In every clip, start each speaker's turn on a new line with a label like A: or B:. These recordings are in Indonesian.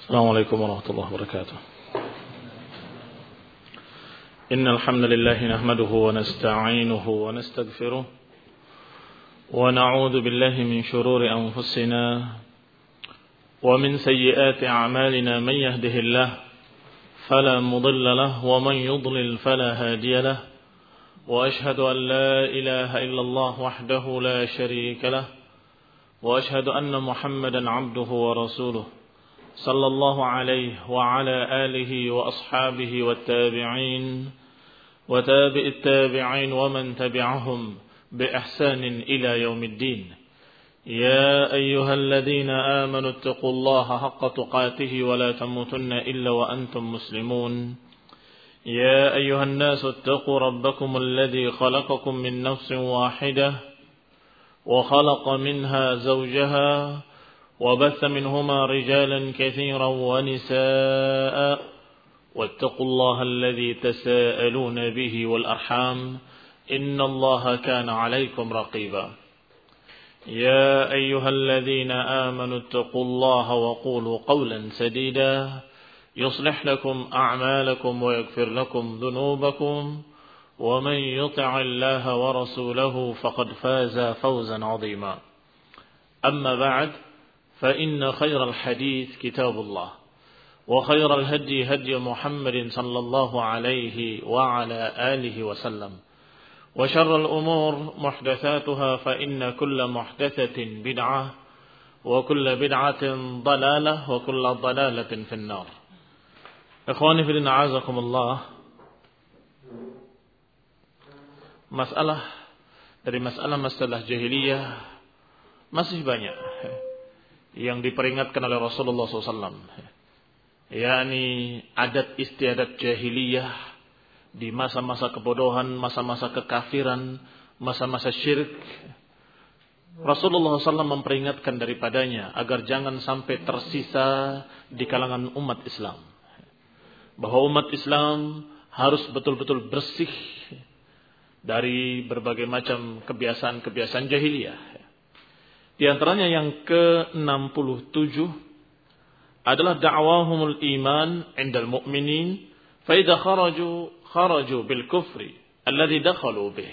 A: السلام عليكم ورحمة الله وبركاته. إن الحمد لله نحمده ونستعينه ونستغفره ونعوذ بالله من شرور أنفسنا ومن سيئات أعمالنا. من يهده الله فلا مضل له ومن يضلل فلا هادي له، وأشهد أن لا إله إلا الله وحده لا شريك له، وأشهد أن محمدا عبده ورسوله صلى الله عليه وعلى آله وأصحابه والتابعين وتابع التابعين ومن تبعهم بإحسان إلى يوم الدين. يا أيها الذين آمنوا اتقوا الله حق تقاته ولا تموتن إلا وأنتم مسلمون. يا أيها الناس اتقوا ربكم الذي خلقكم من نفس واحدة وخلق منها زوجها وبث منهما رجالا كثيرا ونساء، واتقوا الله الذي تساءلون به والأرحام إن الله كان عليكم رقيبا. يا أيها الذين آمنوا اتقوا الله وقولوا قولا سديدا يصلح لكم أعمالكم ويغفر لكم ذنوبكم، ومن يطع الله ورسوله فقد فاز فوزا عظيما. أما بعد، فإن خير الحديث كتاب الله، وخير الهدي هدي محمد صلى الله عليه وعلى آله وسلم، وشر الأمور محدثاتها، فإن كل محدثة بدعة وكل بدعة ضلالة وكل ضلالة في النار. Ikhwani fi din, a'azakumullah. Masalah dari masalah jahiliyah masih banyak yang diperingatkan oleh Rasulullah SAW, yakni adat istiadat jahiliyah di masa-masa kebodohan, masa-masa kekafiran, masa-masa syirik. Rasulullah SAW memperingatkan daripadanya agar jangan sampai tersisa di kalangan umat Islam, bahwa umat Islam harus betul-betul bersih dari berbagai macam kebiasaan-kebiasaan jahiliyah. Di antaranya yang ke-67 adalah da'wahumul iman 'indal mu'minin fa idza kharaju bil kufri alladhi dakhalu bih.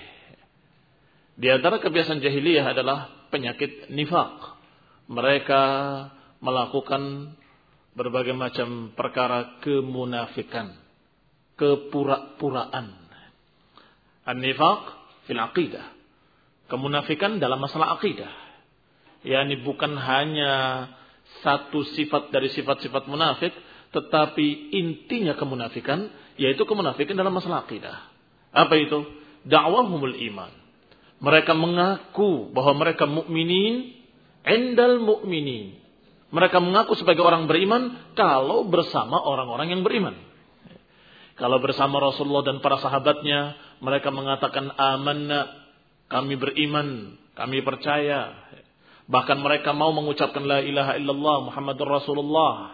A: Di antara kebiasaan jahiliyah adalah penyakit nifaq. Mereka melakukan berbagai macam perkara kemunafikan, kepura-puraan. An-nifaq fil aqidah. Kemunafikan dalam masalah akidah. Yani bukan hanya satu sifat dari sifat-sifat munafik, tetapi intinya kemunafikan, yaitu kemunafikan dalam masalah akidah. Apa itu? Da'wahumul iman. Mereka mengaku bahwa mereka mukminin, indal mukminin. Mereka mengaku sebagai orang beriman kalau bersama orang-orang yang beriman. Kalau bersama Rasulullah dan para sahabatnya, mereka mengatakan amanna, kami beriman, kami percaya. Bahkan mereka mau mengucapkan la ilaha illallah Muhammadur Rasulullah.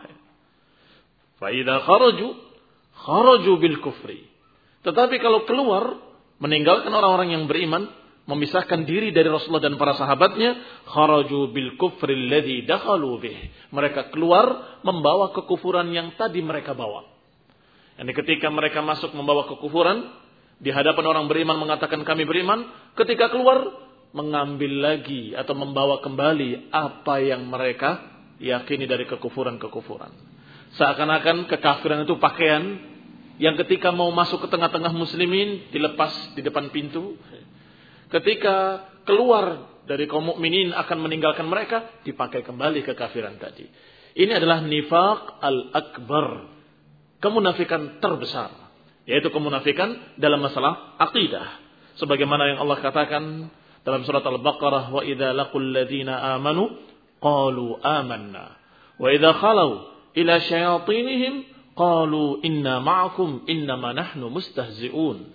A: Fa idza kharaju bil kufri. Tetapi kalau keluar meninggalkan orang-orang yang beriman, memisahkan diri dari Rasulullah dan para sahabatnya, kharaju bil kufri alladhi dakhalu bih. Mereka keluar membawa kekufuran yang tadi mereka bawa. Yani ketika mereka masuk membawa kekufuran, di hadapan orang beriman mengatakan kami beriman, ketika keluar mengambil lagi atau membawa kembali apa yang mereka yakini dari kekufuran-kekufuran. Seakan-akan kekafiran itu pakaian yang ketika mau masuk ke tengah-tengah muslimin dilepas di depan pintu. Ketika keluar dari kaum mukminin akan meninggalkan mereka, dipakai kembali kekafiran tadi. Ini adalah nifaq al-akbar, kemunafikan terbesar, yaitu kemunafikan dalam masalah akidah. Sebagaimana yang Allah katakan dalam surat Al-Baqarah, wa idza laqul ladzina amanu qalu amanna wa idza khalau ila syayatinihim qalu inna ma'akum innama nahnu mustahzi'un.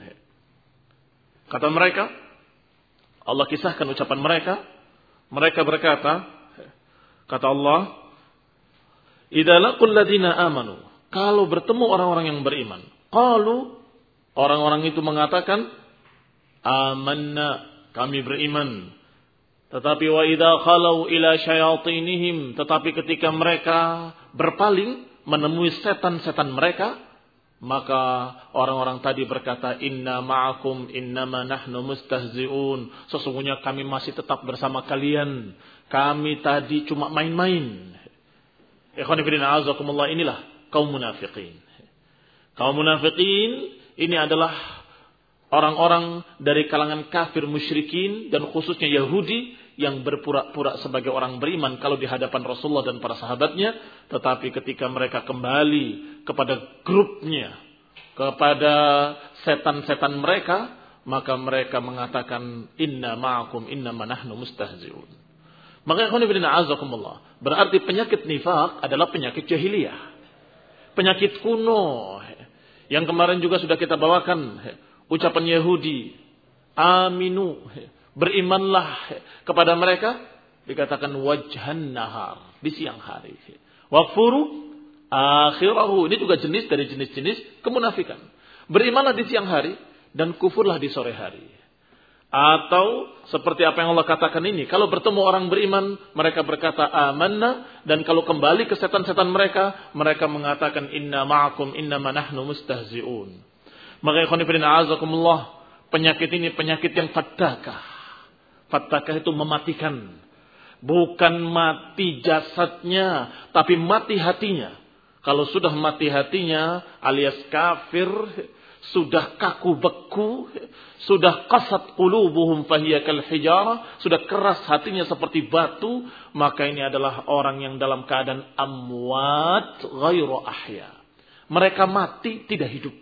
A: Kata mereka, Allah kisahkan ucapan mereka, mereka berkata, kata Allah, idza laqul ladzina amanu, kalau bertemu orang-orang yang beriman, qalu, orang-orang itu mengatakan amanna, kami beriman. Tetapi wa idza khalau ila syayatinihim, tetapi ketika mereka berpaling menemui setan-setan mereka, maka orang-orang tadi berkata, inna ma'akum innama nahnu mustahzi'un. Sesungguhnya kami masih tetap bersama kalian. Kami tadi cuma main-main. Ikhwan fillah azakumullah, inilah kaum munafiqin. Kaum munafiqin ini adalah orang-orang dari kalangan kafir musyrikin dan khususnya Yahudi yang berpura-pura sebagai orang beriman kalau di hadapan Rasulullah dan para sahabatnya, tetapi ketika mereka kembali kepada grupnya, kepada setan-setan mereka, maka mereka mengatakan inna ma'akum innama nahnu mustahzi'un. Maka ikhwan fillah azakumullah, berarti penyakit nifaq adalah penyakit jahiliyah, penyakit kuno yang kemarin juga sudah kita bawakan ucapan Yahudi, aminu, berimanlah kepada mereka, dikatakan wajhan nahar, di siang hari. Wakfuru akhirahu, ini juga jenis dari jenis-jenis kemunafikan. Berimanlah di siang hari dan kufurlah di sore hari. Atau seperti apa yang Allah katakan ini, kalau bertemu orang beriman, mereka berkata amanna, dan kalau kembali ke setan-setan mereka, mereka mengatakan inna ma'akum innama nahnu mustahzi'un. Maka ikhwan fillah azakumullah, penyakit ini penyakit yang fatakah. Fatakah itu mematikan. Bukan mati jasadnya, tapi mati hatinya. Kalau sudah mati hatinya alias kafir, sudah kaku beku, sudah qasat qulubuhum fahiya kal hijarah, sudah keras hatinya seperti batu, maka ini adalah orang yang dalam keadaan amwat ghairu ahya. Mereka mati tidak hidup.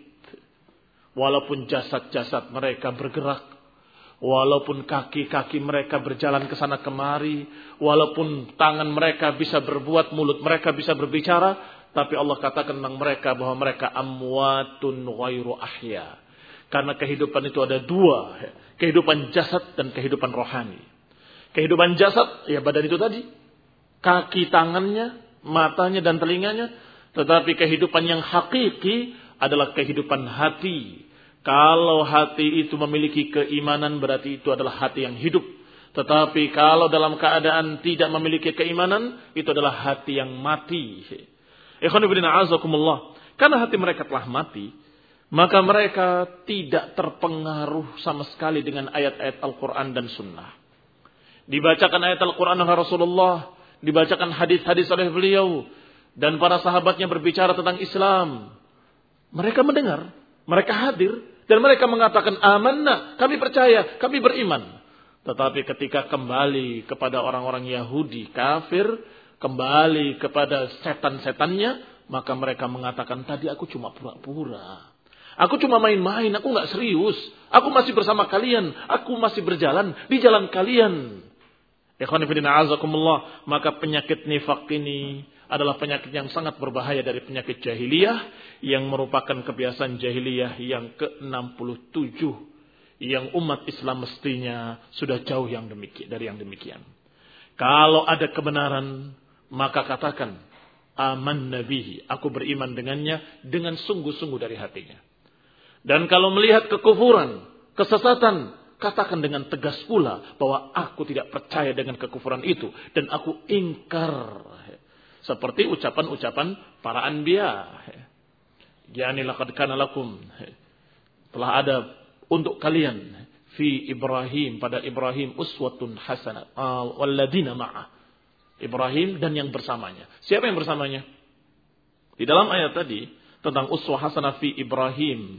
A: Walaupun jasad-jasad mereka bergerak, walaupun kaki-kaki mereka berjalan ke sana kemari, walaupun tangan mereka bisa berbuat, mulut mereka bisa berbicara, tapi Allah katakan tentang mereka bahwa mereka amwatun ghairu ahya. Karena kehidupan itu ada dua, kehidupan jasad dan kehidupan rohani. Kehidupan jasad, ya badan itu tadi, kaki tangannya, matanya dan telinganya, tetapi kehidupan yang hakiki adalah kehidupan hati. Kalau hati itu memiliki keimanan, berarti itu adalah hati yang hidup. Tetapi kalau dalam keadaan tidak memiliki keimanan, itu adalah hati yang mati. Ikhwan fillah azakumullah, karena hati mereka telah mati, maka mereka tidak terpengaruh sama sekali dengan ayat-ayat Al-Quran dan Sunnah. Dibacakan ayat Al-Quran oleh Rasulullah, dibacakan hadis-hadis oleh beliau, dan para sahabatnya berbicara tentang Islam. Mereka mendengar, mereka hadir, dan mereka mengatakan amanna, kami percaya, kami beriman. Tetapi ketika kembali kepada orang-orang Yahudi kafir, kembali kepada setan-setannya, maka mereka mengatakan tadi aku cuma pura-pura. Aku cuma main-main, aku gak serius. Aku masih bersama kalian, aku masih berjalan di jalan kalian. Ikhwan fillah azakumullah, maka penyakit nifaq ini adalah penyakit yang sangat berbahaya dari penyakit jahiliyah, yang merupakan kebiasaan jahiliyah yang ke-67, yang umat Islam mestinya sudah jauh dari yang demikian. Kalau ada kebenaran, maka katakan amanna bihi, aku beriman dengannya dengan sungguh-sungguh dari hatinya. Dan kalau melihat kekufuran, kesesatan, katakan dengan tegas pula bahwa aku tidak percaya dengan kekufuran itu dan aku ingkar. Seperti ucapan-ucapan para anbiya. Yani laqad kana lakum, telah ada untuk kalian fi Ibrahim, pada Ibrahim uswatun hasanah walladzina ma'ah. Ibrahim dan yang bersamanya. Siapa yang bersamanya? Di dalam ayat tadi tentang uswah hasanah fi Ibrahim.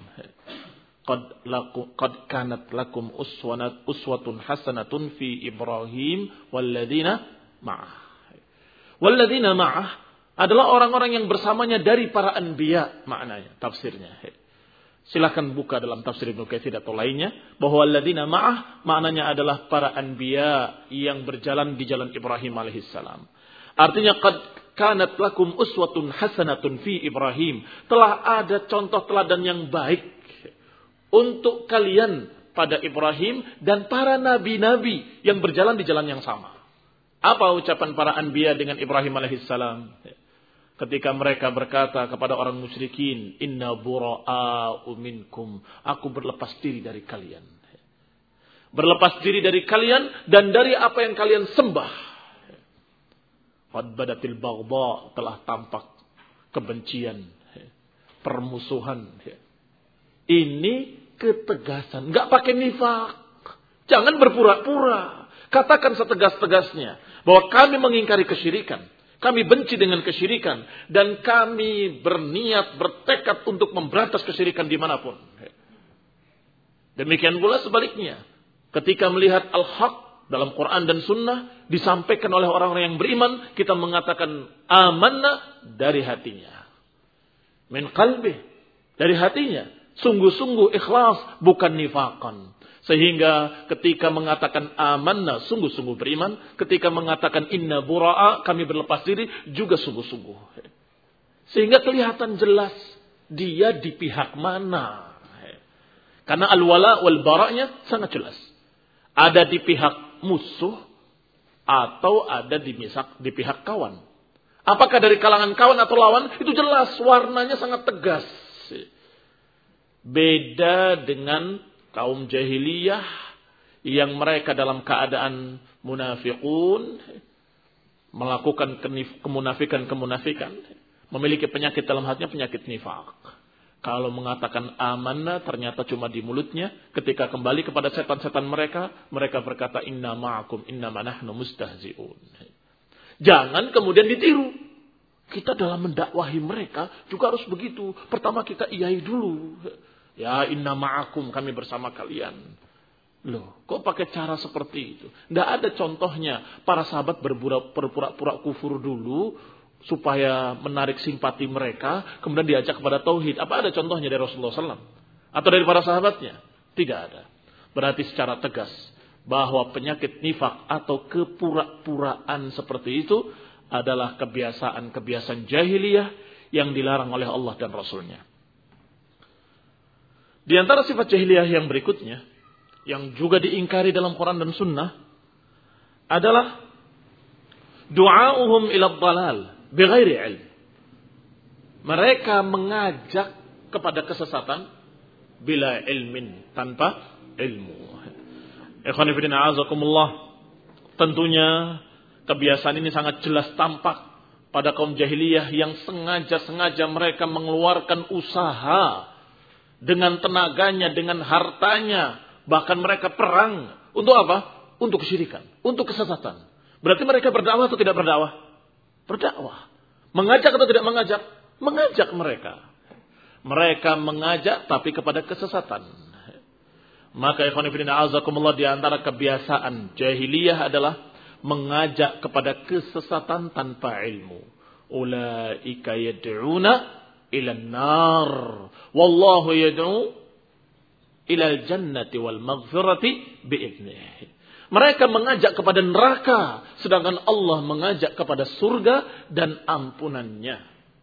A: Qad kanat lakum uswatun hasanatun fi Ibrahim walladzina ma'ah. Walladzina ma'ah adalah orang-orang yang bersamanya dari para anbiya, maknanya, tafsirnya. Silakan buka dalam tafsir Ibnu Katsir atau lainnya, bahwa walladzina ma'ah maknanya adalah para anbiya yang berjalan di jalan Ibrahim alaihissalam. Artinya qad kanat lakum uswatun hasanatun fi Ibrahim, telah ada contoh teladan yang baik untuk kalian pada Ibrahim dan para nabi-nabi yang berjalan di jalan yang sama. Apa ucapan para anbiya dengan Ibrahim alaihissalam? Ketika mereka berkata kepada orang musyrikin, inna bura'a'u minkum, aku berlepas diri dari kalian. Berlepas diri dari kalian dan dari apa yang kalian sembah. Qad badatil baghdha, telah tampak kebencian, permusuhan. Ini ketegasan, enggak pakai nifak. Jangan berpura-pura. Katakan setegas-tegasnya bahwa kami mengingkari kesyirikan, kami benci dengan kesyirikan, dan kami berniat, bertekad untuk memberantas kesyirikan dimanapun. Demikian pula sebaliknya, ketika melihat al-haq dalam Quran dan Sunnah disampaikan oleh orang-orang yang beriman, kita mengatakan amanna dari hatinya, min qalbi, dari hatinya, sungguh-sungguh ikhlas, bukan nifakan. Sehingga ketika mengatakan amanna, sungguh-sungguh beriman. Ketika mengatakan inna bura'a, kami berlepas diri, juga sungguh-sungguh. Sehingga kelihatan jelas dia di pihak mana. Karena al-wala wal bara'nya sangat jelas. Ada di pihak musuh atau ada di pihak kawan. Apakah dari kalangan kawan atau lawan? Itu jelas, warnanya sangat tegas. Beda dengan kaum jahiliyah yang mereka dalam keadaan munafiqun, melakukan kemunafikan, memiliki penyakit dalam hatinya, penyakit nifaq. Kalau mengatakan amanah ternyata cuma di mulutnya, ketika kembali kepada setan-setan mereka berkata inna ma'akum innama nahnu mustahzi'un. Jangan kemudian ditiru. Kita dalam mendakwahi mereka juga harus begitu. Pertama kita iyai dulu. Ya inna ma'akum, kami bersama kalian. Loh, kok pakai cara seperti itu? Tidak ada contohnya para sahabat berpura-pura kufur dulu supaya menarik simpati mereka, kemudian diajak kepada tauhid. Apa ada contohnya dari Rasulullah SAW? Atau dari para sahabatnya? Tidak ada. Berarti secara tegas bahwa penyakit nifak atau kepura-puraan seperti itu adalah kebiasaan jahiliyah yang dilarang oleh Allah dan Rasulnya. Di antara sifat jahiliyah yang berikutnya, yang juga diingkari dalam Quran dan Sunnah, adalah du'auhum ila dhalal bighairi ilm. Mereka mengajak kepada kesesatan bila ilmin, tanpa ilmu. Ikhwani fillah azakumullah. Tentunya kebiasaan ini sangat jelas tampak pada kaum jahiliyah yang sengaja mereka mengeluarkan usaha dengan tenaganya, dengan hartanya, bahkan mereka perang. Untuk apa? Untuk kesyirikan, untuk kesesatan. Berarti mereka berdakwah atau tidak berdakwah? Berdakwah. Mengajak atau tidak mengajak? Mengajak mereka. Mereka mengajak tapi kepada kesesatan. Maka ikhwan fillah azakumullah, di antara kebiasaan jahiliyah adalah mengajak kepada kesesatan tanpa ilmu. Ulaika yad'una ila an-nar wallahu yad'u ila al-jannati wal maghfirati bi'idnihi. Mereka mengajak kepada neraka, sedangkan Allah mengajak kepada surga dan ampunannya.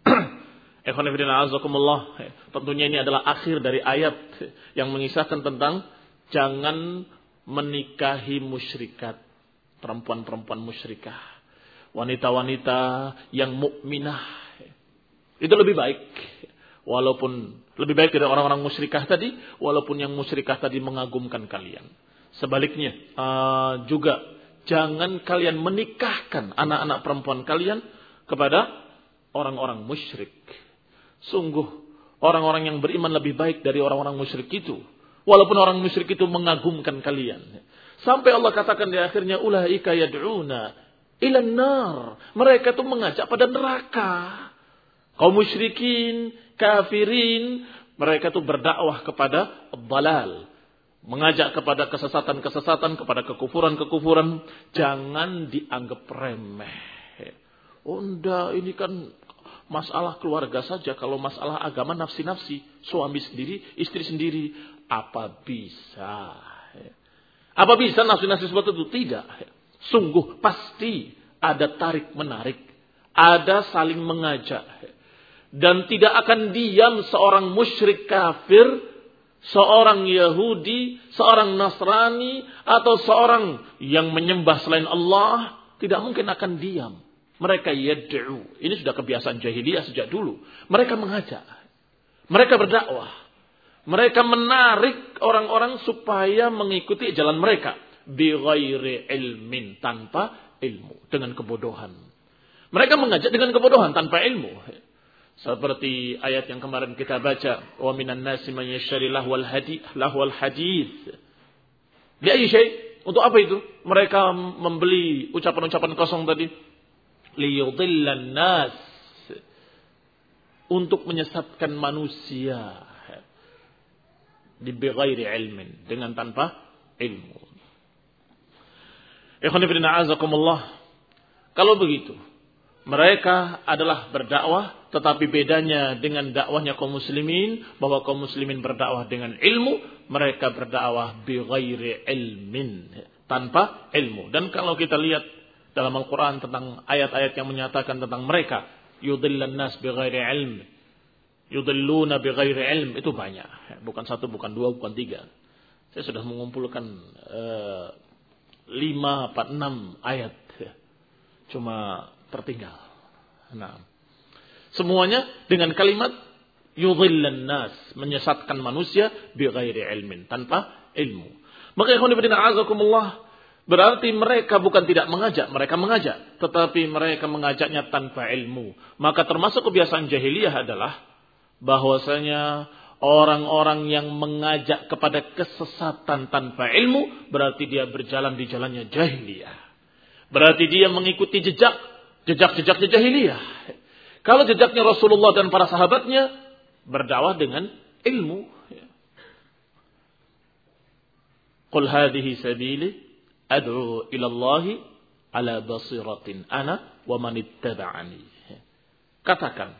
A: Ikhwan fillah azakumullah, tentunya ini adalah akhir dari ayat yang mengisahkan tentang jangan menikahi musyrikat, perempuan-perempuan musyrikah, wanita-wanita yang mukminah. Itu lebih baik. Walaupun lebih baik dari orang-orang musyrikah tadi, walaupun yang musyrikah tadi mengagumkan kalian. Sebaliknya, juga jangan kalian menikahkan anak-anak perempuan kalian kepada orang-orang musyrik. Sungguh, orang-orang yang beriman lebih baik dari orang-orang musyrik itu. Walaupun orang musyrik itu mengagumkan kalian. Sampai Allah katakan di akhirnya, ulaika yad'una ilan nar. Mereka itu mengajak pada neraka. Kaum musyrikin, kafirin, mereka itu berdakwah kepada dhalal, mengajak kepada kesesatan-kesesatan, kepada kekufuran-kekufuran. Jangan dianggap remeh. Oh enggak, ini kan masalah keluarga saja. Kalau masalah agama nafsi-nafsi, suami sendiri, istri sendiri. Apa bisa? Apa bisa nafsi-nafsi seperti itu? Tidak. Sungguh pasti ada tarik-menarik, ada saling mengajak. Dan tidak akan diam seorang musyrik kafir, seorang Yahudi, seorang Nasrani, atau seorang yang menyembah selain Allah, tidak mungkin akan diam. Mereka yad'u. Ini sudah kebiasaan jahiliyah sejak dulu. Mereka mengajak. Mereka berdakwah. Mereka menarik orang-orang supaya mengikuti jalan mereka. Bighairi ilmin, tanpa ilmu. Dengan kebodohan. Mereka mengajak dengan kebodohan, tanpa ilmu. Seperti ayat yang kemarin kita baca, wa minan nasi man yashtari lahwal hadits. Li ayyi syai'? Untuk apa itu? Mereka membeli ucapan-ucapan kosong tadi. Liyudillan nas. Untuk menyesatkan manusia. Bighairi ilmin. Dengan tanpa ilmu. Ikhwan fillah a'azakumullah. Kalau begitu, mereka adalah berdakwah, tetapi bedanya dengan dakwahnya kaum muslimin, bahwa kaum muslimin berdakwah dengan ilmu, mereka berdakwah bighairi ilmin, tanpa ilmu. Dan kalau kita lihat dalam Al-Quran tentang ayat-ayat yang menyatakan tentang mereka, yudillan nas bighairi ilm, yudilluna bighairi ilm, itu banyak. Bukan satu, bukan dua, bukan tiga. Saya sudah mengumpulkan 5, 6 ayat. Cuma tertinggal. Nah, semuanya dengan kalimat yudhillan nas, menyesatkan manusia bighairi ilmin, tanpa ilmu. Maka ikhwan fillah a'azakumullah, berarti mereka bukan tidak mengajak, mereka mengajak, tetapi mereka mengajaknya tanpa ilmu. Maka termasuk kebiasaan jahiliyah adalah bahwasanya orang-orang yang mengajak kepada kesesatan tanpa ilmu, berarti dia berjalan di jalannya jahiliyah. Berarti dia mengikuti jejak-jejaknya jahiliyah. Kalau jejaknya Rasulullah dan para sahabatnya, berdakwah dengan ilmu. Qul hadhihi sabili ad'u ila Allah ala basiratin ana wa man ittaba'ani. Katakan,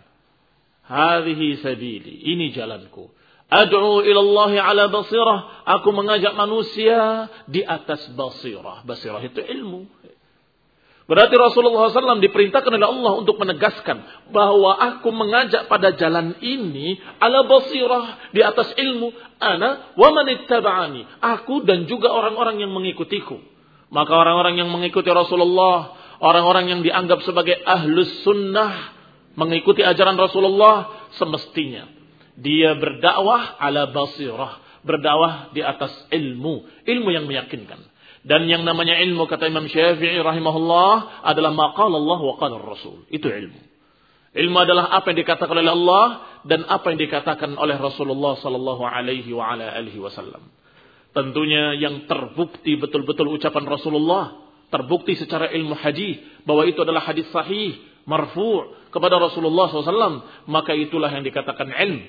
A: hadhihi sabili, ini jalanku. Ad'u ila Allah ala basirah, aku mengajak manusia di atas basirah. Basirah itu ilmu. Berarti Rasulullah SAW diperintahkan oleh Allah untuk menegaskan bahwa aku mengajak pada jalan ini ala basirah, di atas ilmu, ana wa man ittaba'ani, aku dan juga orang-orang yang mengikutiku. Maka orang-orang yang mengikuti Rasulullah, orang-orang yang dianggap sebagai ahlus sunnah, mengikuti ajaran Rasulullah, semestinya dia berdakwah ala basirah, berdakwah di atas ilmu, ilmu yang meyakinkan. Dan yang namanya ilmu, kata Imam Syafi'i rahimahullah, adalah maqala Allah wa qala Rasul. Itu ilmu. Ilmu adalah apa yang dikatakan oleh Allah dan apa yang dikatakan oleh Rasulullah sallallahu alaihi wa ala alihi wasallam. Tentunya yang terbukti betul-betul ucapan Rasulullah, terbukti secara ilmu hadis bahwa itu adalah hadis sahih, marfu' kepada Rasulullah SAW, maka itulah yang dikatakan ilmu.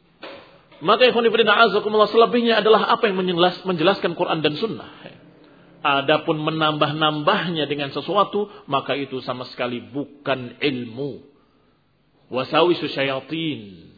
A: Maka ikhwan fillah a'azakumullah, selebihnya adalah apa yang menjelaskan Quran dan Sunnah. Adapun menambah-nambahnya dengan sesuatu, maka itu sama sekali bukan ilmu. Wasawisu syayatin.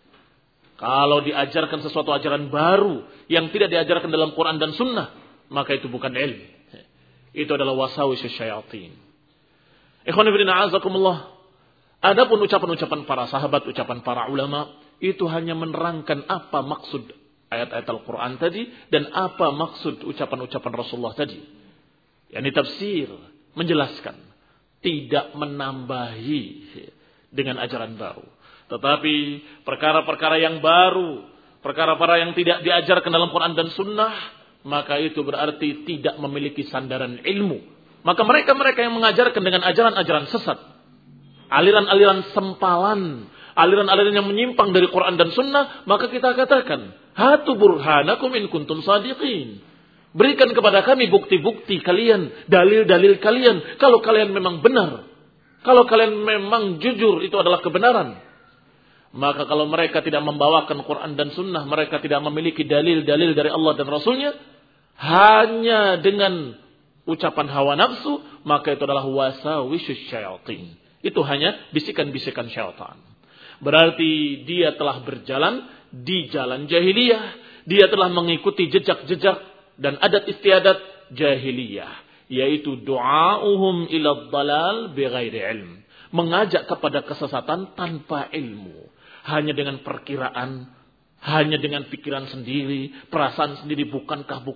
A: Kalau diajarkan sesuatu ajaran baru yang tidak diajarkan dalam Quran dan Sunnah, maka itu bukan ilmu. Itu adalah wasawisu syayatin. Ikhwan fillah a'azakumullah. Adapun ucapan-ucapan para sahabat, ucapan para ulama, itu hanya menerangkan apa maksud ayat-ayat Al-Quran tadi dan apa maksud ucapan-ucapan Rasulullah tadi. Yang ditafsir, menjelaskan, tidak menambahi dengan ajaran baru. Tetapi perkara-perkara yang baru, perkara-perkara yang tidak diajarkan dalam Quran dan Sunnah, maka itu berarti tidak memiliki sandaran ilmu. Maka mereka-mereka yang mengajarkan dengan ajaran-ajaran sesat, aliran-aliran sempalan, aliran-aliran yang menyimpang dari Quran dan Sunnah, maka kita katakan, hatu burhanakum in kuntum sadiqin. Berikan kepada kami bukti-bukti kalian, dalil-dalil kalian, kalau kalian memang benar, kalau kalian memang jujur, itu adalah kebenaran. Maka kalau mereka tidak membawakan Quran dan Sunnah, mereka tidak memiliki dalil-dalil dari Allah dan Rasulnya, hanya dengan ucapan hawa nafsu, maka itu adalah wasawisyus syayatin. Itu hanya bisikan-bisikan syaitan. Berarti dia telah berjalan di jalan jahiliyah. Dia telah mengikuti jejak-jejak dan adat istiadat jahiliyah. Yaitu du'a'uhum ila dhalal bighairi ilm. Mengajak kepada kesesatan tanpa ilmu. Hanya dengan perkiraan, hanya dengan pikiran sendiri, perasaan sendiri, bukankah,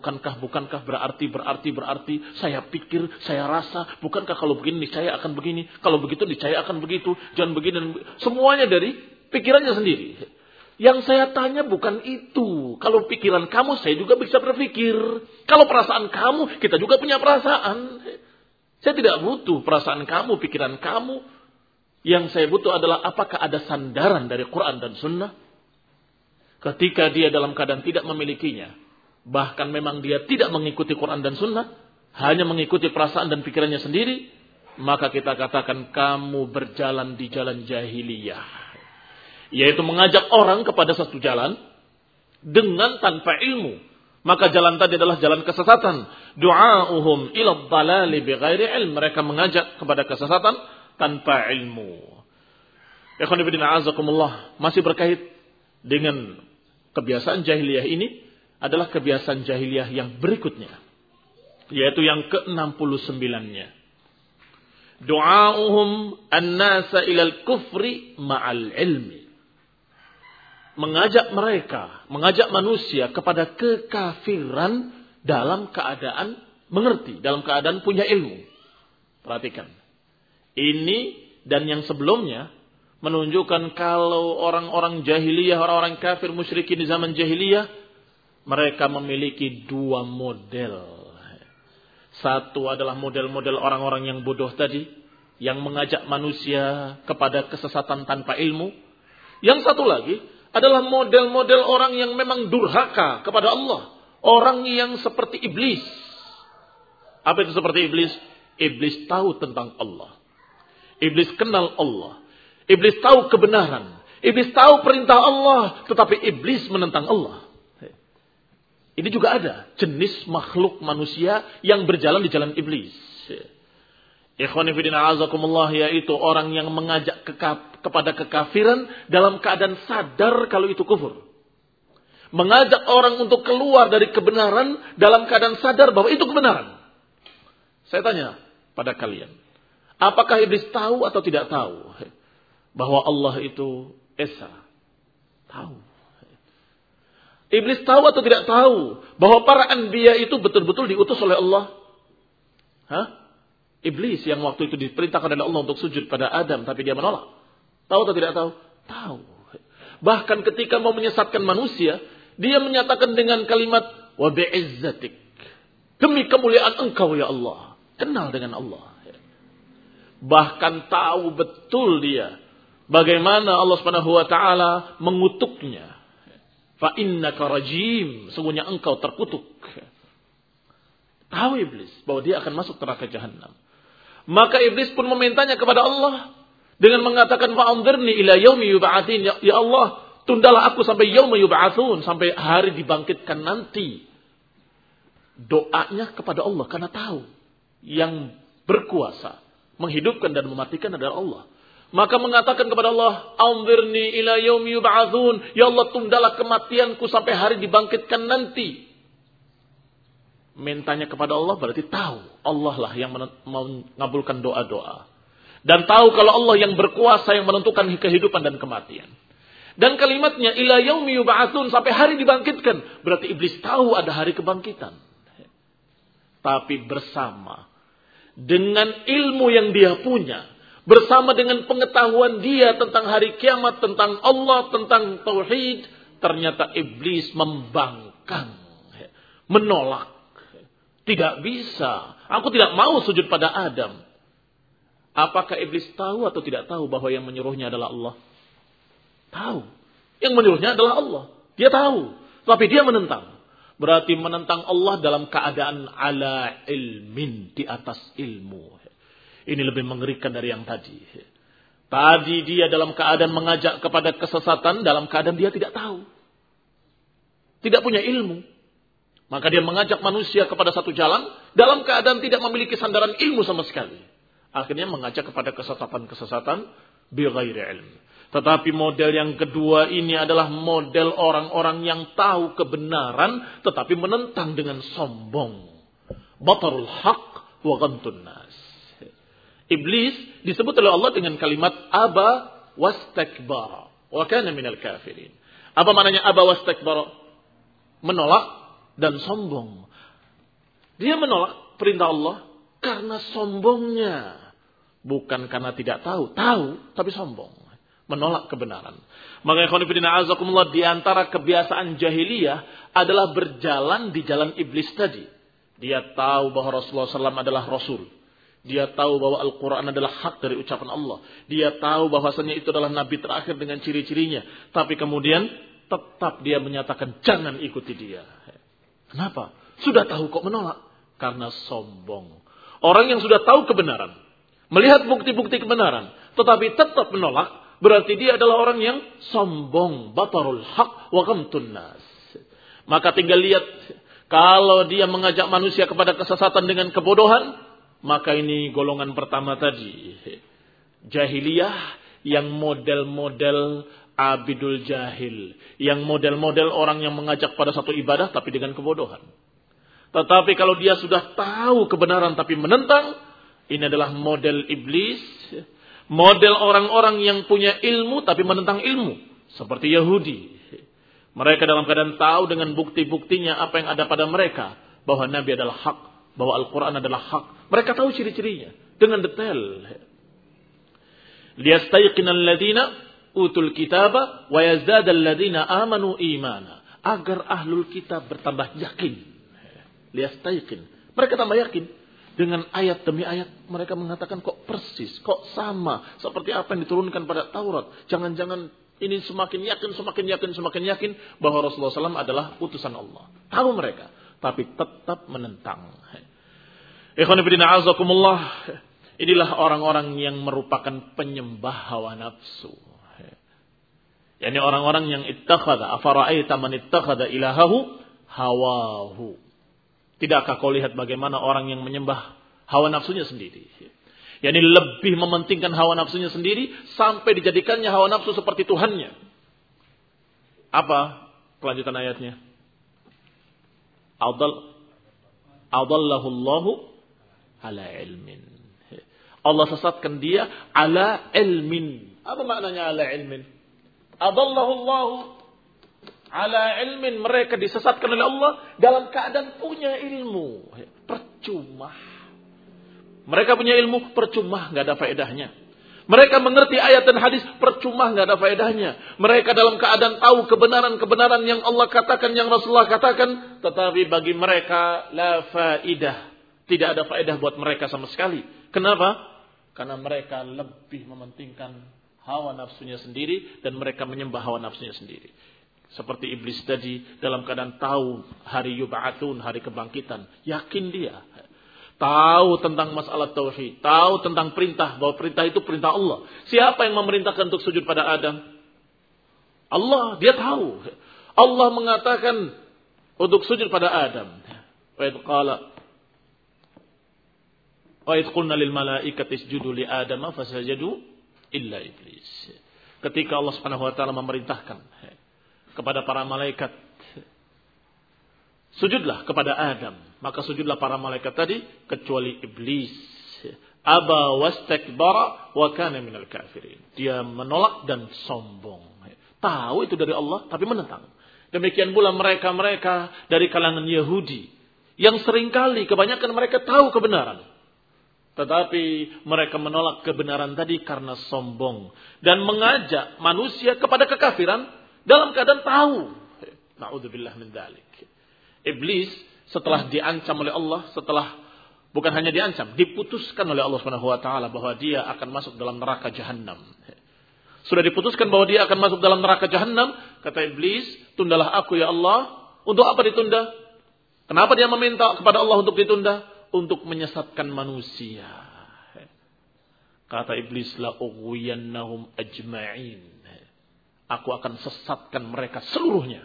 A: berarti, saya pikir, saya rasa, bukankah kalau begini niscaya akan begini, kalau begitu niscaya akan begitu, jangan begini, semuanya dari pikirannya sendiri. Yang saya tanya bukan itu. Kalau pikiran kamu, saya juga bisa berpikir. Kalau perasaan kamu, kita juga punya perasaan. Saya tidak butuh perasaan kamu, pikiran kamu. Yang saya butuh adalah apakah ada sandaran dari Quran dan Sunnah. Ketika dia dalam keadaan tidak memilikinya, bahkan memang dia tidak mengikuti Quran dan Sunnah, hanya mengikuti perasaan dan pikirannya sendiri, maka kita katakan kamu berjalan di jalan jahiliyah. Yaitu mengajak orang kepada satu jalan dengan tanpa ilmu. Maka jalan tadi adalah jalan kesesatan. Du'a'uhum ila dhalali bighairi ilm. Mereka mengajak kepada kesesatan tanpa ilmu. Ikhwan fillah azakumullah, masih berkait dengan kebiasaan jahiliyah ini adalah kebiasaan jahiliyah yang berikutnya, yaitu yang ke-69-nya. Du'a'uhum an-nasa ilal kufri ma'al ilmi. Mengajak manusia kepada kekafiran dalam keadaan mengerti, dalam keadaan punya ilmu. Perhatikan. Ini dan yang sebelumnya menunjukkan kalau orang-orang jahiliyah, orang-orang kafir musyrikin di zaman jahiliyah, mereka memiliki dua model. Satu adalah model-model orang-orang yang bodoh tadi, yang mengajak manusia kepada kesesatan tanpa ilmu. Yang satu lagi adalah model-model orang yang memang durhaka kepada Allah. Orang yang seperti iblis. Apa itu seperti iblis? Iblis tahu tentang Allah. Iblis kenal Allah. Iblis tahu kebenaran. Iblis tahu perintah Allah. Tetapi iblis menentang Allah. Ini juga ada jenis makhluk manusia yang berjalan di jalan iblis. Ikhwani fillah azakumullah, yaitu orang yang mengajak kepada kekafiran dalam keadaan sadar kalau itu kufur. Mengajak orang untuk keluar dari kebenaran dalam keadaan sadar bahwa itu kebenaran. Saya tanya pada kalian, apakah iblis tahu atau tidak tahu bahwa Allah itu Esa? Tahu. Iblis tahu atau tidak tahu bahwa para anbiya itu betul-betul diutus oleh Allah? Iblis yang waktu itu diperintahkan oleh Allah untuk sujud pada Adam, tapi dia menolak. Tahu atau tidak tahu? Tahu. Bahkan ketika mau menyesatkan manusia, dia menyatakan dengan kalimat wa bi'izzatik, demi kemuliaan engkau ya Allah. Kenal dengan Allah. Bahkan tahu betul dia bagaimana Allah Subhanahu wa taala mengutuknya. Fa innaka rajim, sungguhnya engkau terkutuk. Tahu iblis bahwa dia akan masuk neraka jahanam. Maka iblis pun memintanya kepada Allah dengan mengatakan fa'anzirni ila yaumi yub'atsin, ya Allah, tundalah aku sampai yaum yub'atsun, sampai hari dibangkitkan nanti. Doanya kepada Allah karena tahu yang berkuasa menghidupkan dan mematikan adalah Allah. Maka mengatakan kepada Allah, anzirni ila yaumi yub'atsun, ya Allah, tundalah kematianku sampai hari dibangkitkan nanti. Mintanya kepada Allah berarti tahu Allah lah yang mengabulkan doa-doa. Dan tahu kalau Allah yang berkuasa yang menentukan kehidupan dan kematian. Dan kalimatnya ila yaumi yub'atsun, sampai hari dibangkitkan, berarti iblis tahu ada hari kebangkitan. Tapi bersama dengan ilmu yang dia punya, bersama dengan pengetahuan dia tentang hari kiamat, tentang Allah, tentang tauhid, ternyata iblis membangkang, menolak. Tidak bisa. Aku tidak mau sujud pada Adam. Apakah iblis tahu atau tidak tahu bahwa yang menyuruhnya adalah Allah? Tahu. Yang menyuruhnya adalah Allah. Dia tahu. Tapi dia menentang. Berarti menentang Allah dalam keadaan ala ilmin, di atas ilmu. Ini lebih mengerikan dari yang tadi. Tadi dia dalam keadaan mengajak kepada kesesatan, dalam keadaan dia tidak tahu. Tidak punya ilmu. Maka dia mengajak manusia kepada satu jalan, dalam keadaan tidak memiliki sandaran ilmu sama sekali. Akhirnya mengajak kepada kesesatan-kesesatan, bighairi ilm. Tetapi model yang kedua ini adalah model orang-orang yang tahu kebenaran, tetapi menentang dengan sombong. Batarul haq wa ghamtun nas. Iblis disebut oleh Allah dengan kalimat aba wastakbara wa kana minal kafirin. Apa maknanya aba wastakbara? Menolak dan sombong. Dia menolak perintah Allah karena sombongnya. Bukan karena tidak tahu. Tahu tapi sombong. Menolak kebenaran. Maka ikhwan fillah azakumullah, di antara kebiasaan jahiliyah adalah berjalan di jalan iblis tadi. Dia tahu bahwa Rasulullah SAW adalah Rasul. Dia tahu bahwa Al-Quran adalah hak dari ucapan Allah. Dia tahu bahwasanya itu adalah nabi terakhir dengan ciri-cirinya. Tapi kemudian tetap dia menyatakan jangan ikuti dia. Kenapa? Sudah tahu kok menolak. Karena sombong. Orang yang sudah tahu kebenaran, melihat bukti-bukti kebenaran, tetapi tetap menolak, berarti dia adalah orang yang sombong. Batarul haq wa ghamtun nas. Maka tinggal lihat, kalau dia mengajak manusia kepada kesesatan dengan kebodohan, maka ini golongan pertama tadi. Jahiliyah yang model-model abidul jahil. Yang model-model orang yang mengajak pada satu ibadah tapi dengan kebodohan. Tetapi kalau dia sudah tahu kebenaran tapi menentang, ini adalah model iblis. Model orang-orang yang punya ilmu tapi menentang ilmu. Seperti Yahudi. Mereka dalam keadaan tahu dengan bukti-buktinya apa yang ada pada mereka. Bahwa Nabi adalah hak. Bahwa Al-Quran adalah hak. Mereka tahu ciri-cirinya dengan detail. Liyastayqinal ladina utul kitaba wa yazdadal ladina amanu imana. Agar ahlul kitab bertambah yakin. Liyastayqin. Mereka tambah yakin. Dengan ayat demi ayat mereka mengatakan kok persis, kok sama seperti apa yang diturunkan pada Taurat. Jangan-jangan ini semakin yakin bahwa Rasulullah SAW adalah utusan Allah. Tahu mereka, tapi tetap menentang. Ikhwan fillah azakumullah, inilah orang-orang yang merupakan penyembah hawa nafsu. Yani orang-orang yang ittakhadha, afara'aita man ittakhadha ilahahu hawahu. Tidakkah kau lihat bagaimana orang yang menyembah hawa nafsunya sendiri? Yani lebih mementingkan hawa nafsunya sendiri sampai dijadikannya hawa nafsu seperti Tuhannya. Apa kelanjutan ayatnya? Adallahu Allahu ala ilmin. Allah sesatkan dia ala ilmin. Apa maknanya ala ilmin? Adallahu Allahu ala ilmin. Mereka disesatkan oleh Allah dalam keadaan punya ilmu. Percuma. Mereka punya ilmu, percuma, nggak ada faedahnya. Mereka mengerti ayat dan hadis, percuma, nggak ada faedahnya. Mereka dalam keadaan tahu kebenaran-kebenaran yang Allah katakan, yang Rasulullah katakan, tetapi bagi mereka la faedah. Tidak ada faedah buat mereka sama sekali. Kenapa? Karena mereka lebih mementingkan hawa nafsunya sendiri dan mereka menyembah hawa nafsunya sendiri. Seperti iblis tadi dalam keadaan tahu hari yub'atsun, hari kebangkitan, yakin dia. Tahu tentang masalah tauhid, tahu tentang perintah, bahwa perintah itu perintah Allah. Siapa yang memerintahkan untuk sujud pada Adam? Allah, dia tahu. Allah mengatakan untuk sujud pada Adam. Wa idh qulna lil malaikati isjudu li Adama fasajadu illa iblis. Ketika Allah Subhanahu wa taala memerintahkan kepada para malaikat, sujudlah kepada Adam. Maka sujudlah para malaikat tadi kecuali iblis. Aba wastakbara wa kana minal kafirin. Dia menolak dan sombong. Tahu itu dari Allah tapi menentang. Demikian pula mereka-mereka dari kalangan Yahudi yang seringkali kebanyakan mereka tahu kebenaran. Tetapi mereka menolak kebenaran tadi karena sombong dan mengajak manusia kepada kekafiran dalam keadaan tahu. Na'udzubillah min dzalik. Iblis setelah diancam oleh Allah, bukan hanya diancam, diputuskan oleh Allah Subhanahu wa taala bahwa dia akan masuk dalam neraka jahanam. Sudah diputuskan bahwa dia akan masuk dalam neraka jahanam, kata iblis, "Tundalah aku ya Allah." Untuk apa ditunda? Kenapa dia meminta kepada Allah untuk ditunda? Untuk menyesatkan manusia. Kata iblis, "La ughwiyannahum ajma'in." Aku akan sesatkan mereka seluruhnya.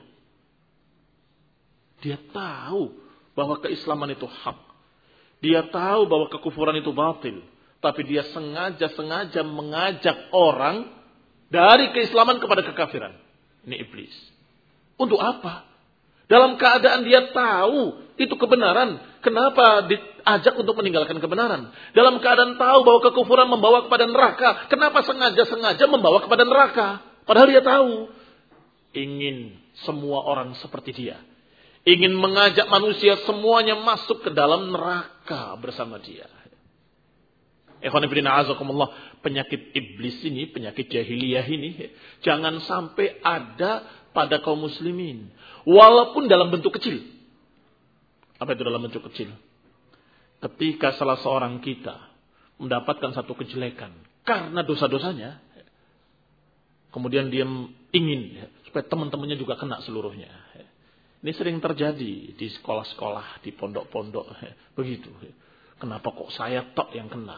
A: Dia tahu bahwa keislaman itu hak. Dia tahu bahwa kekufuran itu batil. Tapi dia sengaja mengajak orang dari keislaman kepada kekafiran. Ini iblis. Untuk apa? Dalam keadaan dia tahu itu kebenaran. Kenapa diajak untuk meninggalkan kebenaran? Dalam keadaan tahu bahwa kekufuran membawa kepada neraka. Kenapa sengaja membawa kepada neraka? Padahal dia tahu. Ingin semua orang seperti dia. Ingin mengajak manusia semuanya masuk ke dalam neraka bersama dia. Ikhwan fillah azakumullah, penyakit iblis ini, penyakit jahiliyah ini, jangan sampai ada pada kaum muslimin. Walaupun dalam bentuk kecil. Apa itu dalam bentuk kecil? Ketika salah seorang kita mendapatkan satu kejelekan karena dosa-dosanya, kemudian dia ingin supaya teman-temannya juga kena seluruhnya. Ini sering terjadi di sekolah-sekolah, di pondok-pondok, begitu. Kenapa kok saya tok yang kena?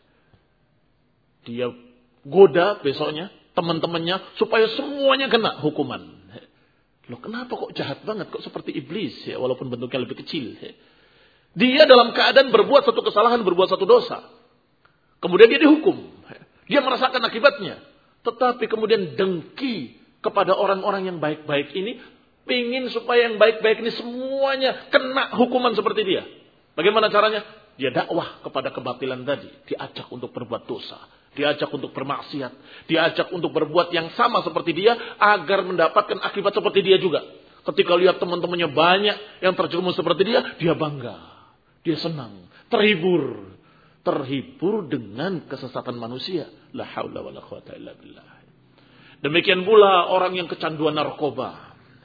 A: Dia goda besoknya teman-temannya supaya semuanya kena hukuman. Loh, kenapa kok jahat banget, kok seperti iblis ya, walaupun bentuknya lebih kecil. Dia dalam keadaan berbuat satu kesalahan, berbuat satu dosa. Kemudian dia dihukum. Dia merasakan akibatnya. Tetapi kemudian dengki kepada orang-orang yang baik-baik ini, pingin supaya yang baik-baik ini semuanya kena hukuman seperti dia. Bagaimana caranya? Dia dakwah kepada kebatilan tadi. Diajak untuk berbuat dosa. Diajak untuk bermaksiat. Diajak untuk berbuat yang sama seperti dia, agar mendapatkan akibat seperti dia juga. Ketika lihat teman-temannya banyak yang terjerumus seperti dia bangga. Dia senang. Terhibur. Terhibur dengan kesesatan manusia. La haula wa la quwata illa billah. Demikian pula orang yang kecanduan narkoba.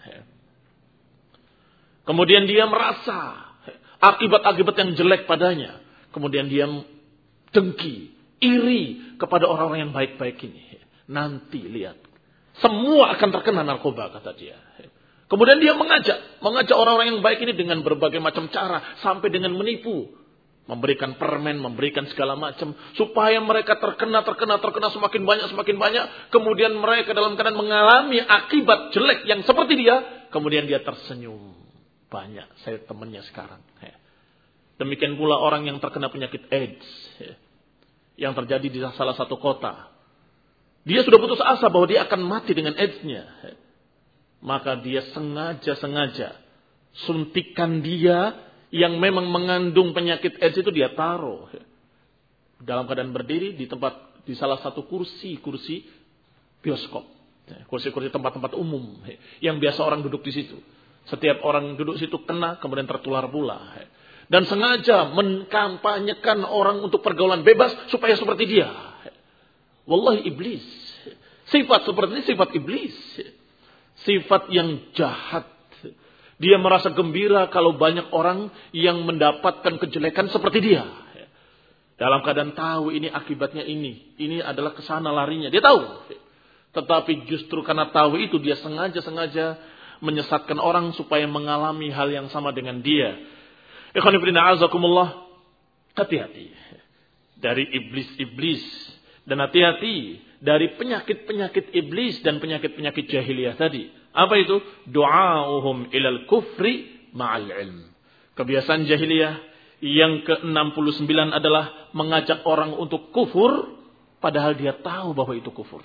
A: Kemudian dia merasa akibat-akibat yang jelek padanya. Kemudian dia dengki, iri kepada orang-orang yang baik-baik ini. Nanti lihat, semua akan terkena narkoba, kata dia. Kemudian dia mengajak orang-orang yang baik ini dengan berbagai macam cara, sampai dengan menipu. Memberikan permen, memberikan segala macam. Supaya mereka terkena semakin banyak. Kemudian mereka dalam keadaan mengalami akibat jelek yang seperti dia. Kemudian dia tersenyum. Banyak saya temannya sekarang. Demikian pula orang yang terkena penyakit AIDS. Yang terjadi di salah satu kota. Dia sudah putus asa bahwa dia akan mati dengan AIDS-nya. Maka dia sengaja suntikan dia yang memang mengandung penyakit AIDS itu dia taruh dalam keadaan berdiri di salah satu kursi bioskop, kursi tempat-tempat umum yang biasa orang duduk di situ. Setiap orang duduk situ kena, kemudian tertular pula. Dan sengaja mengkampanyekan orang untuk pergaulan bebas supaya seperti dia. Wallahi iblis. Sifat seperti ini sifat iblis. Sifat yang jahat. Dia merasa gembira kalau banyak orang yang mendapatkan kejelekan seperti dia. Dalam keadaan tahu ini akibatnya ini. Ini adalah kesana larinya. Dia tahu. Tetapi justru karena tahu itu dia sengaja menyesatkan orang supaya mengalami hal yang sama dengan dia. Ikhwan fillah azakumullah. Hati-hati dari iblis-iblis. Dan hati-hati dari penyakit-penyakit iblis dan penyakit-penyakit jahiliyah tadi. Apa itu? Du'auhum ilal kufri ma'al ilm. Kebiasaan jahiliyah yang ke-69 adalah mengajak orang untuk kufur padahal dia tahu bahwa itu kufur.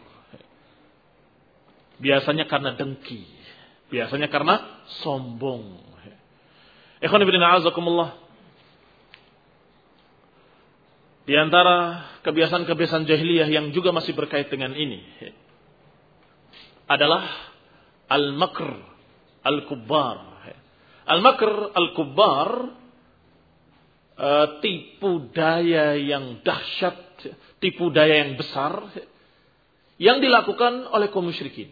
A: Biasanya karena dengki. Biasanya karena sombong. Ikhwan fillah a'azakumullah. Di antara kebiasaan-kebiasaan jahiliyah yang juga masih berkait dengan ini adalah al-makr al-kubbar. Al-makr al-kubbar, tipu daya yang dahsyat, tipu daya yang besar yang dilakukan oleh kaum musyrikin.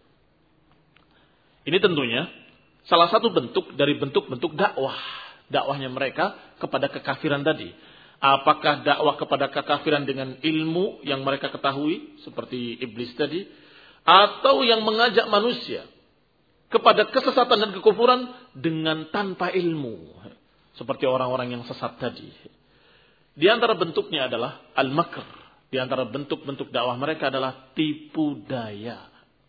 A: Ini tentunya salah satu bentuk dari bentuk-bentuk dakwahnya mereka kepada kekafiran tadi. Apakah dakwah kepada kekafiran dengan ilmu yang mereka ketahui seperti iblis tadi, atau yang mengajak manusia kepada kesesatan dan kekufuran dengan tanpa ilmu seperti orang-orang yang sesat tadi. Di antara bentuknya adalah al-makr. Di antara bentuk-bentuk dakwah mereka adalah tipu daya.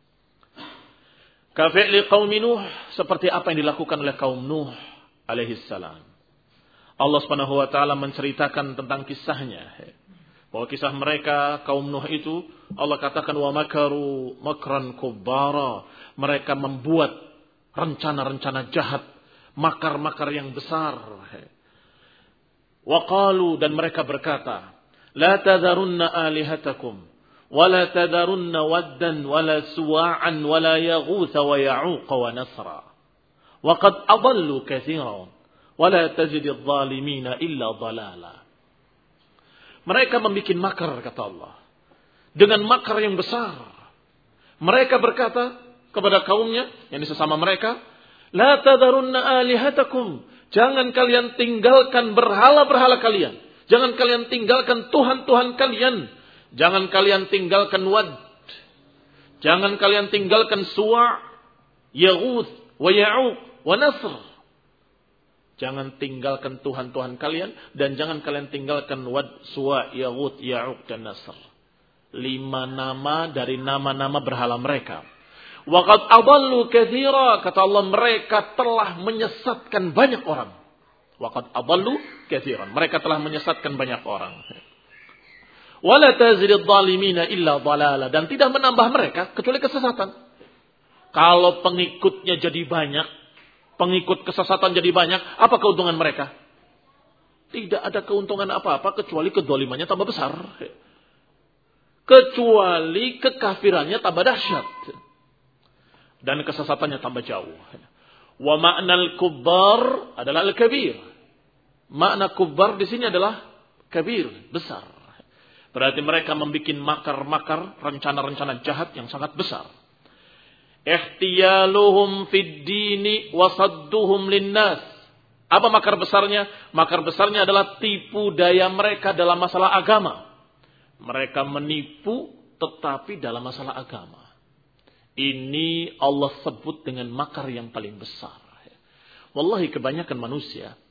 A: Kafi'li qaumi Nuh, seperti apa yang dilakukan oleh kaum Nuh alaihi salam. Allah Subhanahu wa taala menceritakan tentang kisahnya. Bahwa kisah mereka kaum Nuh itu Allah katakan wa makaru makran kubbara. Mereka membuat rencana-rencana jahat, makar-makar yang besar. Wa qalu, dan mereka berkata, la tadharunna alihatakum wa la tadharunna waddan wa la suwa'an wa la yaghutha wa ya'uqa wa nasra. Wa qad adallu katsiran. Wala tajididz zalimina illa dhalala. Mereka membuat makar, kata Allah. Dengan makar yang besar. Mereka berkata kepada kaumnya, yang sesama mereka, la tadarunna alihatakum. Jangan kalian tinggalkan berhala-berhala kalian. Jangan kalian tinggalkan Tuhan-Tuhan kalian. Jangan kalian tinggalkan Wad. Jangan kalian tinggalkan Suwa', Yaghuth, wa Ya'uq, wa Nasr. Jangan tinggalkan Tuhan-Tuhan kalian. Dan jangan kalian tinggalkan Wad, Suwa', Yaghuth, Ya'uq, dan Nasr. 5 nama dari nama-nama berhala mereka. Waqad adallu katsira, kata Allah, mereka telah menyesatkan banyak orang. Waqad adallu katsiran, mereka telah menyesatkan banyak orang. Wala tazididz zalimina illa dhalala, dan tidak menambah mereka kecuali kesesatan. Kalau pengikutnya jadi banyak, pengikut kesesatan jadi banyak, apa keuntungan mereka? Tidak ada keuntungan apa-apa kecuali kedzalimannya tambah besar. Kecuali kekafirannya tambah dahsyat. Dan kesesatannya tambah jauh. Wa ma'nal kubbar adalah al-kabir. Makna kubbar di sini adalah kabir, besar. Berarti mereka membuat makar-makar, rencana-rencana jahat yang sangat besar. Ihtiyaluhum fid dini wa sadduhum linnas. Apa makar besarnya? Makar besarnya adalah tipu daya mereka dalam masalah agama. Mereka menipu tetapi dalam masalah agama. Ini Allah sebut dengan makar yang paling besar. Wallahi kebanyakan manusia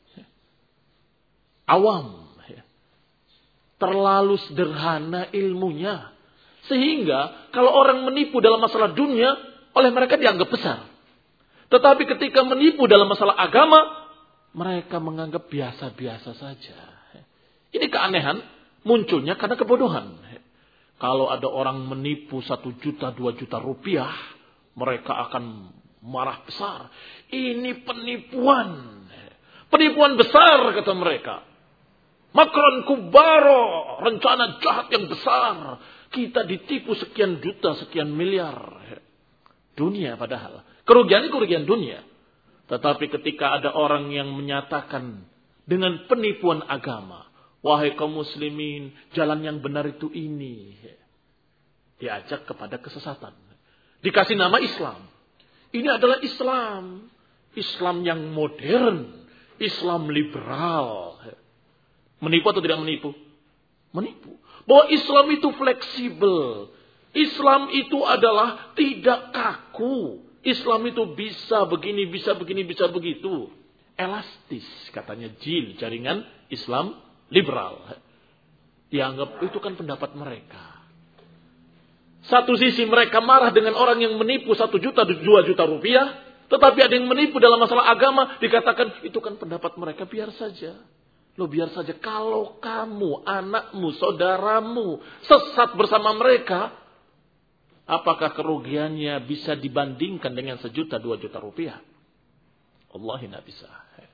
A: awam, terlalu sederhana ilmunya. Sehingga kalau orang menipu dalam masalah dunia, oleh mereka dianggap besar. Tetapi ketika menipu dalam masalah agama, mereka menganggap biasa-biasa saja. Ini keanehan munculnya karena kebodohan. Kalau ada orang menipu 1 juta, 2 juta rupiah, mereka akan marah besar. Ini penipuan. Penipuan besar, kata mereka. Makran kubaro, rencana jahat yang besar. Kita ditipu sekian juta, sekian miliar. Dunia padahal. Kerugian dunia. Tetapi ketika ada orang yang menyatakan dengan penipuan agama, wahai kaum muslimin, jalan yang benar itu ini. Diajak kepada kesesatan. Dikasih nama Islam. Ini adalah Islam. Islam yang modern. Islam liberal. Menipu atau tidak menipu? Menipu. Bahwa Islam itu fleksibel. Islam itu adalah tidak kaku. Islam itu bisa begini, bisa begini, bisa begitu. Elastis, katanya JIL, jaringan Islam liberal. Dianggap itu kan pendapat mereka. Satu sisi mereka marah dengan orang yang menipu 1 juta, 2 juta rupiah. Tetapi ada yang menipu dalam masalah agama. Dikatakan itu kan pendapat mereka, biar saja. Loh biar saja. Kalau kamu, anakmu, saudaramu sesat bersama mereka. Apakah kerugiannya bisa dibandingkan dengan 1 juta, 2 juta rupiah? Wallahi tidak bisa.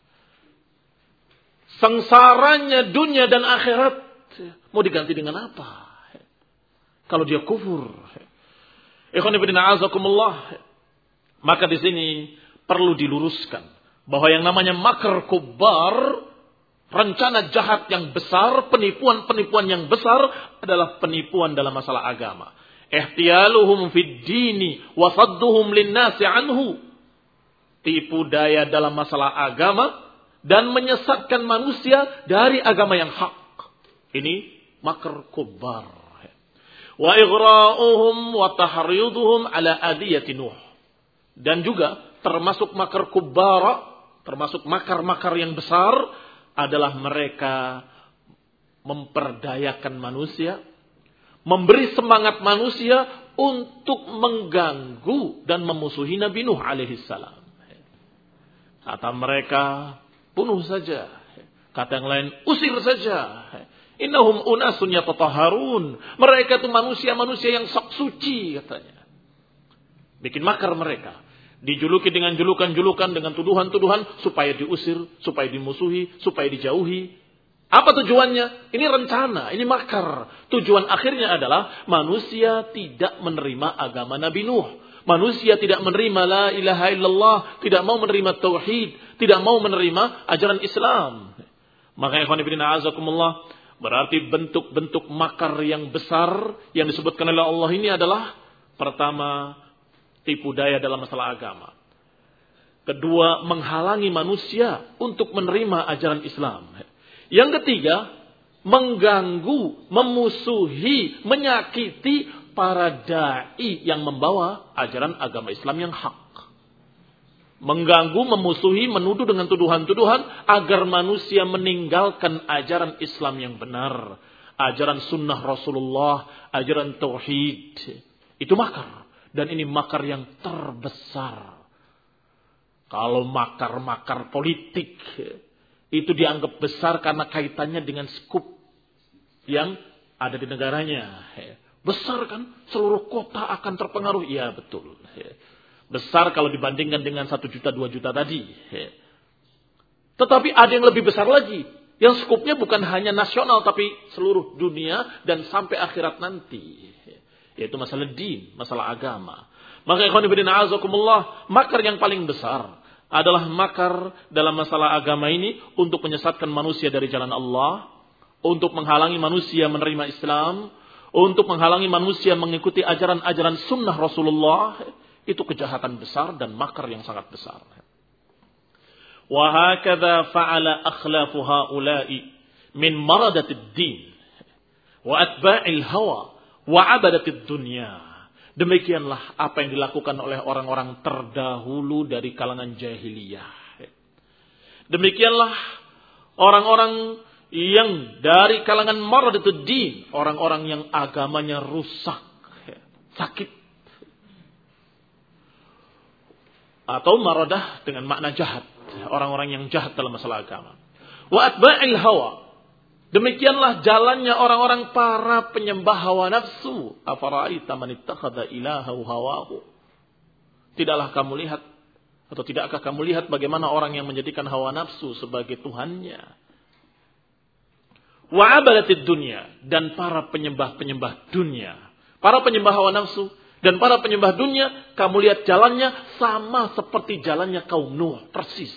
A: Sengsaranya dunia dan akhirat mau diganti dengan apa? Kalau dia kufur. Ikhwan fillah azakumullah. Maka di sini perlu diluruskan bahwa yang namanya makar kubbar, rencana jahat yang besar, penipuan-penipuan yang besar adalah penipuan dalam masalah agama. Ihtiyaluhum fid dini wa sadduhum linnasi anhu. Tipu daya dalam masalah agama dan menyesatkan manusia dari agama yang hak. Ini makar kubbar. Wa ighra'uhum wa tahriduhum ala adiyati Nuh. Dan juga termasuk makar kubbara, termasuk makar-makar yang besar adalah mereka memperdayakan manusia, memberi semangat manusia untuk mengganggu dan memusuhi Nabi Nuh alaihi salam. Kata mereka, bunuh saja. Kata yang lain, usir saja. Innahum unasun yatatahharun. Mereka itu manusia-manusia yang sok suci, katanya. Bikin makar mereka. Dijuluki dengan julukan-julukan, dengan tuduhan-tuduhan, supaya diusir, supaya dimusuhi, supaya dijauhi. Apa tujuannya? Ini rencana, ini makar. Tujuan akhirnya adalah manusia tidak menerima agama Nabi Nuh. Manusia tidak menerima la ilaha illallah, tidak mau menerima tauhid, tidak mau menerima ajaran Islam. Maka ikhwan fillah azakumullah, berarti bentuk-bentuk makar yang besar yang disebutkan oleh Allah ini adalah pertama, tipu daya dalam masalah agama. Kedua, menghalangi manusia untuk menerima ajaran Islam. Yang ketiga, mengganggu, memusuhi, menyakiti para dai yang membawa ajaran agama Islam yang hak. Mengganggu, memusuhi, menuduh dengan tuduhan-tuduhan agar manusia meninggalkan ajaran Islam yang benar, ajaran sunnah Rasulullah, ajaran tauhid. Itu makar, dan ini makar yang terbesar. Kalau makar-makar politik itu dianggap besar karena kaitannya dengan skup yang ada di negaranya. Besar kan? Seluruh kota akan terpengaruh. Ya betul. Besar kalau dibandingkan dengan 1 juta, 2 juta tadi. Tetapi ada yang lebih besar lagi. Yang skupnya bukan hanya nasional tapi seluruh dunia dan sampai akhirat nanti. Yaitu masalah din, masalah agama. Maka ikhwan fillah azakumullah, makar yang paling besar adalah makar dalam masalah agama ini untuk menyesatkan manusia dari jalan Allah, untuk menghalangi manusia menerima Islam, untuk menghalangi manusia mengikuti ajaran-ajaran sunnah Rasulullah. Itu kejahatan besar dan makar yang sangat besar. Wa hakadha fa'ala akhlafu haula'i min maradatid din wa atba'il hawa wa 'abadatid dunya. Demikianlah apa yang dilakukan oleh orang-orang terdahulu dari kalangan jahiliyah. Demikianlah orang-orang yang dari kalangan maradatud din, orang-orang yang agamanya rusak, sakit. Atau maradah dengan makna jahat, orang-orang yang jahat dalam masalah agama. Wa atba'il hawa. Demikianlah jalannya orang-orang para penyembah hawa nafsu. Afara'aita man ittakhadha ilahahu hawahu. Tidaklah kamu lihat, atau tidakkah kamu lihat bagaimana orang yang menjadikan hawa nafsu sebagai Tuhannya. Wa 'abadatid dunya, dan para penyembah-penyembah dunia. Para penyembah hawa nafsu dan para penyembah dunia, kamu lihat jalannya sama seperti jalannya kaum Nuh, persis.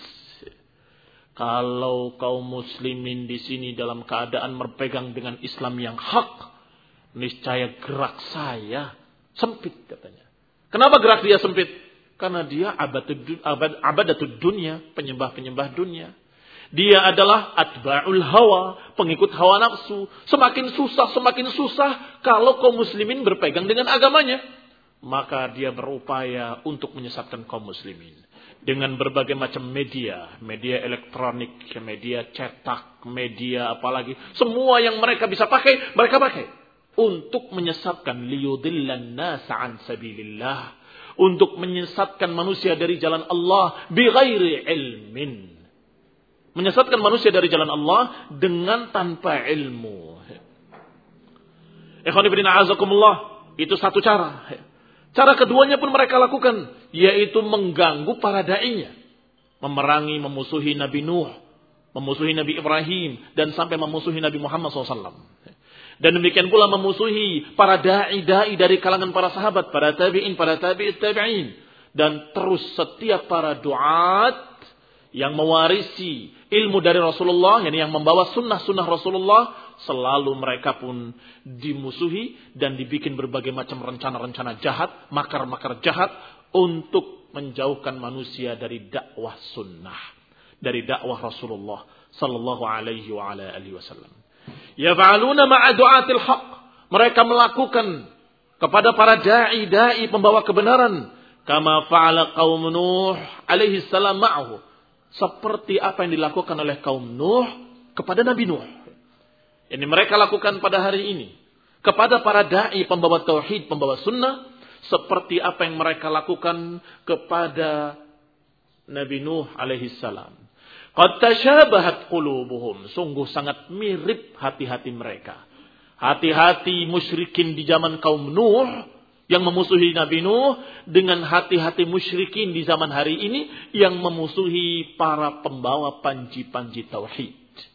A: Kalau kaum muslimin di sini dalam keadaan berpegang dengan Islam yang hak, niscaya gerak saya sempit katanya. Kenapa gerak dia sempit? Karena dia abadatud dunya, penyembah-penyembah dunia. Dia adalah atba'ul hawa, pengikut hawa nafsu. Semakin susah kalau kaum muslimin berpegang dengan agamanya. Maka dia berupaya untuk menyesatkan kaum muslimin. Dengan berbagai macam media elektronik, media cetak, media apalagi. Semua yang mereka bisa pakai, mereka pakai. Untuk menyesatkan liyudillan nasa an sabilillah. Untuk menyesatkan manusia dari jalan Allah bighairi ilmin. Menyesatkan manusia dari jalan Allah dengan tanpa ilmu. Ikhwan fillah azakumullah, itu satu cara. Cara keduanya pun mereka lakukan, yaitu mengganggu para da'inya. Memerangi, memusuhi Nabi Nuh, memusuhi Nabi Ibrahim, dan sampai memusuhi Nabi Muhammad SAW. Dan demikian pula memusuhi para da'i-da'i dari kalangan para sahabat, para tabi'in, para tabi'in. Dan terus setiap para du'at yang mewarisi ilmu dari Rasulullah, yang membawa sunnah-sunnah Rasulullah, selalu mereka pun dimusuhi dan dibikin berbagai macam rencana-rencana jahat, makar-makar jahat untuk menjauhkan manusia dari dakwah sunnah, dari dakwah Rasulullah sallallahu alaihi wa ala alihi wasallam. Yaf'aluna ma'a du'atil haq. Mereka melakukan kepada para dai pembawa kebenaran, kama fa'ala qaum Nuh alaihi salam ma'ahu. Seperti apa yang dilakukan oleh kaum Nuh kepada Nabi Nuh. Ini mereka lakukan pada hari ini kepada para dai pembawa tauhid, pembawa sunnah, seperti apa yang mereka lakukan kepada Nabi Nuh alaihi salam. Qad tashabahat qulubuhum, sungguh sangat mirip hati-hati mereka. Hati-hati musyrikin di zaman kaum Nuh yang memusuhi Nabi Nuh dengan hati-hati musyrikin di zaman hari ini yang memusuhi para pembawa panji-panji tauhid.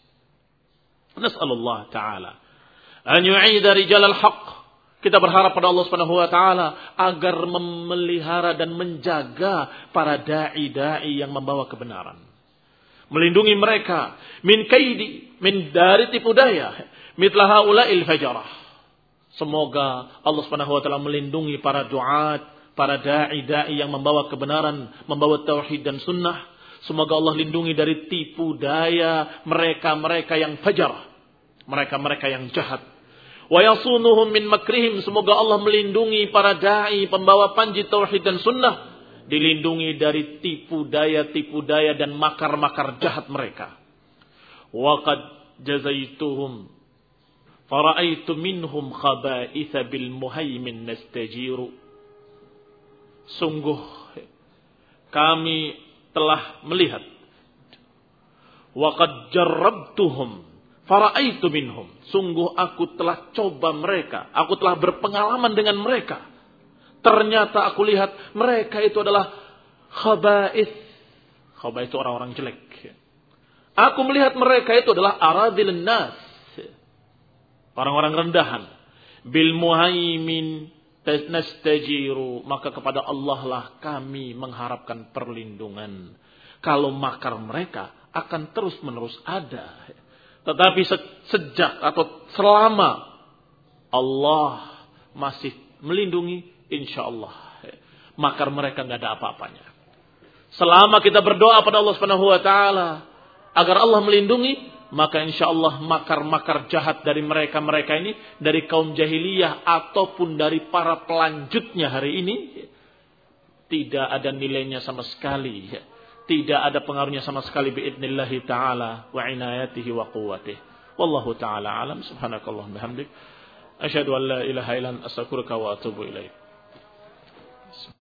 A: Nas'alullah ta'ala an yu'ida rijalal haqq. Kita berharap pada Allah Subhanahu wa taala agar memelihara dan menjaga para dai-dai yang membawa kebenaran. Melindungi mereka min kaidi, min dari tipu daya, mitla haula'il fajarah. Semoga Allah Subhanahu wa taala melindungi para duat, para dai-dai yang membawa kebenaran, membawa tauhid dan sunnah. Semoga Allah lindungi dari tipu daya mereka-mereka yang fajar, mereka-mereka yang jahat. Wa yasunuhum min makrihim, semoga Allah melindungi para dai, pembawa panji tauhid dan sunnah, dilindungi dari tipu daya dan makar-makar jahat mereka. Wa qad jazaituhum fara'aitu minhum khaba'itha bil muhaimin nastajiru. Sungguh kami telah melihat. Wa qad jarrabtuhum fara'aitu minhum. Sungguh aku telah coba mereka. Aku telah berpengalaman dengan mereka. Ternyata aku lihat mereka itu adalah khaba'ith. Khaba'ith itu orang-orang jelek. Aku melihat mereka itu adalah aradilun nas. Orang-orang rendahan. Bil muhaimin nastajiru. Maka kepada Allah lah kami mengharapkan perlindungan. Kalau makar mereka akan terus-menerus ada. Tetapi sejak atau selama Allah masih melindungi, insya Allah makar mereka nggak ada apa-apanya. Selama kita berdoa pada Allah Subhanahu Wa Taala agar Allah melindungi, maka insya Allah makar-makar jahat dari mereka ini, dari kaum jahiliyah ataupun dari para pelanjutnya hari ini, tidak ada nilainya sama sekali. Tidak ada pengaruhnya sama sekali biidnillahi ta'ala wa inayatihi wa quwwatihi. Wallahu ta'ala alam. Subhanakallah bihamdik. Asyhadu an la ilaha illa anta astaghfiruka wa atubu ilaik.